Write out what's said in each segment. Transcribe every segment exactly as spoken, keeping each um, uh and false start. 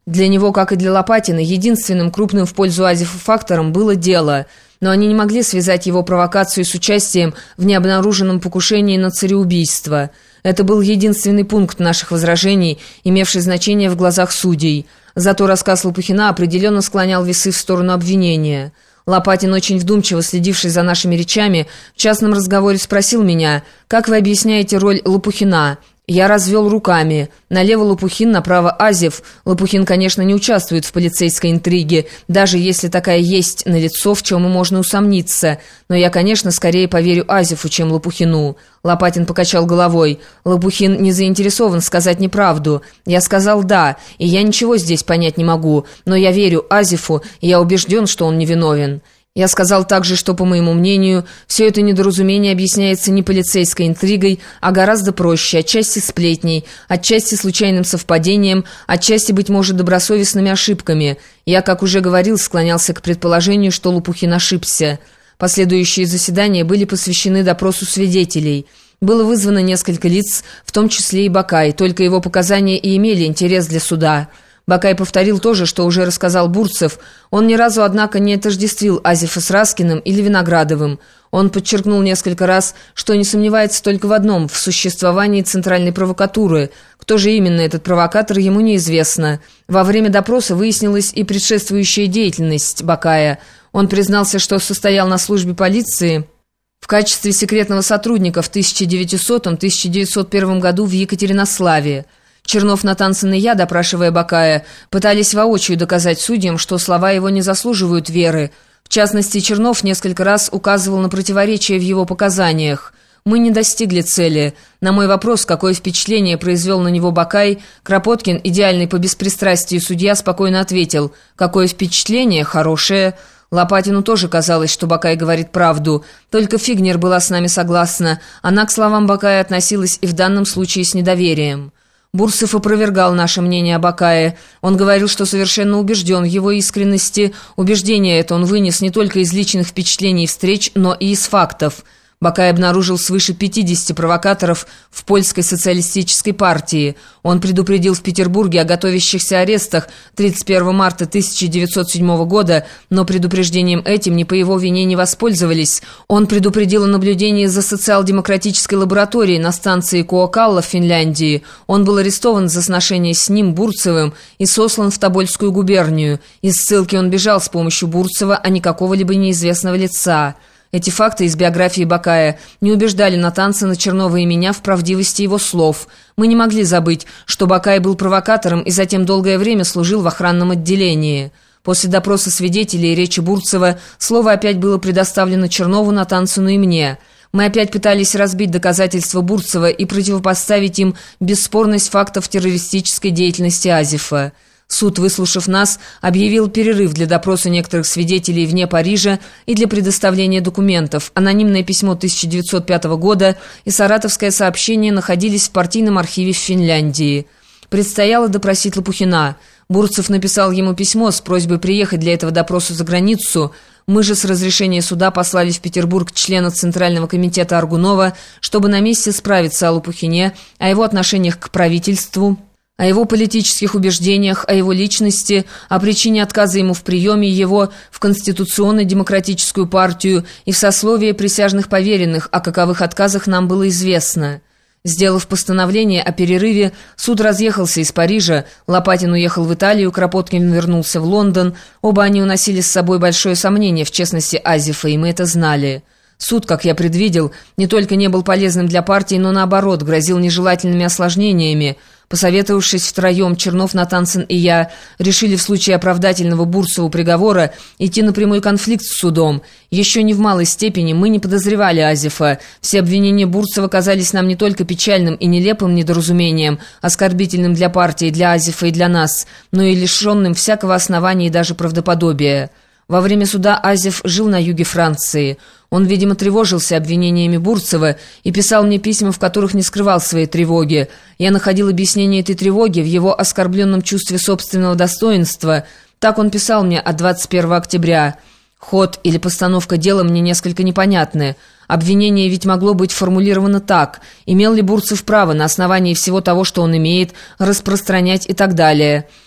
Для него, как и для Лопатина, единственным крупным в пользу Азефа фактором было дело, но они не могли связать его провокацию с участием в необнаруженном покушении на цареубийство. Это был единственный пункт наших возражений, имевший значение в глазах судей. Зато рассказ Лопухина определенно склонял весы в сторону обвинения. Лопатин, очень вдумчиво следивший за нашими речами, в частном разговоре спросил меня: «Как вы объясняете роль Лопухина?» Я развел руками. Налево Лопухин, направо Азеф. Лопухин, конечно, не участвует в полицейской интриге, даже если такая есть налицо, в чем и можно усомниться. Но я, конечно, скорее поверю Азефу, чем Лопухину. Лопатин покачал головой. Лопухин не заинтересован сказать неправду. Я сказал «да», и я ничего здесь понять не могу. Но я верю Азефу, и я убежден, что он невиновен. Я сказал также, что, по моему мнению, все это недоразумение объясняется не полицейской интригой, а гораздо проще, отчасти сплетней, отчасти случайным совпадением, отчасти, быть может, добросовестными ошибками. Я, как уже говорил, склонялся к предположению, что Лопухин ошибся. Последующие заседания были посвящены допросу свидетелей. Было вызвано несколько лиц, в том числе и Бакай, только его показания и имели интерес для суда. Бакай повторил то же, что уже рассказал Бурцев. Он ни разу, однако, не отождествил Азефа с Раскиным или Виноградовым. Он подчеркнул несколько раз, что не сомневается только в одном – в существовании центральной провокатуры. Кто же именно этот провокатор, ему неизвестно. Во время допроса выяснилась и предшествующая деятельность Бакая. Он признался, что состоял на службе полиции в качестве секретного сотрудника в тысяча девятисотом — тысяча девятьсот первом году в Екатеринославе. Чернов, Натансон и я, допрашивая Бакая, пытались воочию доказать судьям, что слова его не заслуживают веры. В частности, Чернов несколько раз указывал на противоречия в его показаниях. Мы не достигли цели. На мой вопрос, какое впечатление произвел на него Бакай, Кропоткин, идеальный по беспристрастию судья, спокойно ответил: «Какое впечатление? Хорошее». Лопатину тоже казалось, что Бакай говорит правду. Только Фигнер была с нами согласна. Она к словам Бакая относилась и в данном случае с недоверием. Бурцев опровергал наше мнение о Бакае. Он говорил, что совершенно убежден в его искренности. Убеждение это он вынес не только из личных впечатлений и встреч, но и из фактов. Бакай обнаружил свыше пятидесяти провокаторов в польской социалистической партии. Он предупредил в Петербурге о готовящихся арестах тридцать первого марта тысяча девятьсот седьмого года, но предупреждением этим ни по его вине не воспользовались. Он предупредил о наблюдении за социал-демократической лабораторией на станции Коокалла в Финляндии. Он был арестован за сношение с ним, Бурцевым, и сослан в Тобольскую губернию. Из ссылки он бежал с помощью Бурцева, а не какого-либо неизвестного лица. Эти факты из биографии Бакая не убеждали Натансена, Чернова и меня в правдивости его слов. Мы не могли забыть, что Бакай был провокатором и затем долгое время служил в охранном отделении. После допроса свидетелей и речи Бурцева слово опять было предоставлено Чернову, Натансену и мне. Мы опять пытались разбить доказательства Бурцева и противопоставить им бесспорность фактов террористической деятельности Азефа. Суд, выслушав нас, объявил перерыв для допроса некоторых свидетелей вне Парижа и для предоставления документов. Анонимное письмо тысяча девятьсот пятого года и саратовское сообщение находились в партийном архиве в Финляндии. Предстояло допросить Лопухина. Бурцев написал ему письмо с просьбой приехать для этого допроса за границу. Мы же с разрешения суда послали в Петербург члена Центрального комитета Аргунова, чтобы на месте справиться о Лопухине, о его отношениях к правительству, о его политических убеждениях, о его личности, о причине отказа ему в приеме его в Конституционно-демократическую партию и в сословие присяжных поверенных, о каковых отказах нам было известно. Сделав постановление о перерыве, суд разъехался из Парижа, Лопатин уехал в Италию, Кропоткин вернулся в Лондон. Оба они уносили с собой большое сомнение в честности Азефа, и мы это знали. Суд, как я предвидел, не только не был полезным для партии, но наоборот, грозил нежелательными осложнениями. Посоветовавшись втроем, Чернов, Натансен и я, решили в случае оправдательного Бурцеву приговора идти на прямой конфликт с судом. Еще не в малой степени мы не подозревали Азефа. Все обвинения Бурцева казались нам не только печальным и нелепым недоразумением, оскорбительным для партии, для Азефа и для нас, но и лишенным всякого основания и даже правдоподобия. Во время суда Азеф жил на юге Франции. Он, видимо, тревожился обвинениями Бурцева и писал мне письма, в которых не скрывал своей тревоги. Я находил объяснение этой тревоги в его оскорбленном чувстве собственного достоинства. Так он писал мне от двадцать первого октября. Ход или постановка дела мне несколько непонятны. Обвинение ведь могло быть формулировано так: имел ли Бурцев право на основании всего того, что он имеет, распространять и так далее.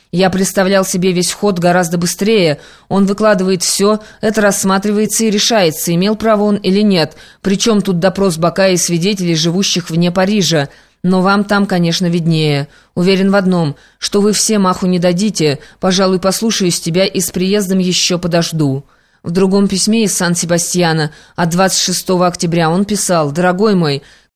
Я представлял себе весь ход гораздо быстрее. Он выкладывает все, это рассматривается и решается, имел право он или нет. Причем тут допрос Бакая и свидетелей, живущих вне Парижа. Но вам там, конечно, виднее. Уверен в одном, что вы все маху не дадите. Пожалуй, послушаюсь тебя и с приездом еще подожду». В другом письме из Сан-Себастьяна от двадцать шестого октября он писал: «Дорогой мой,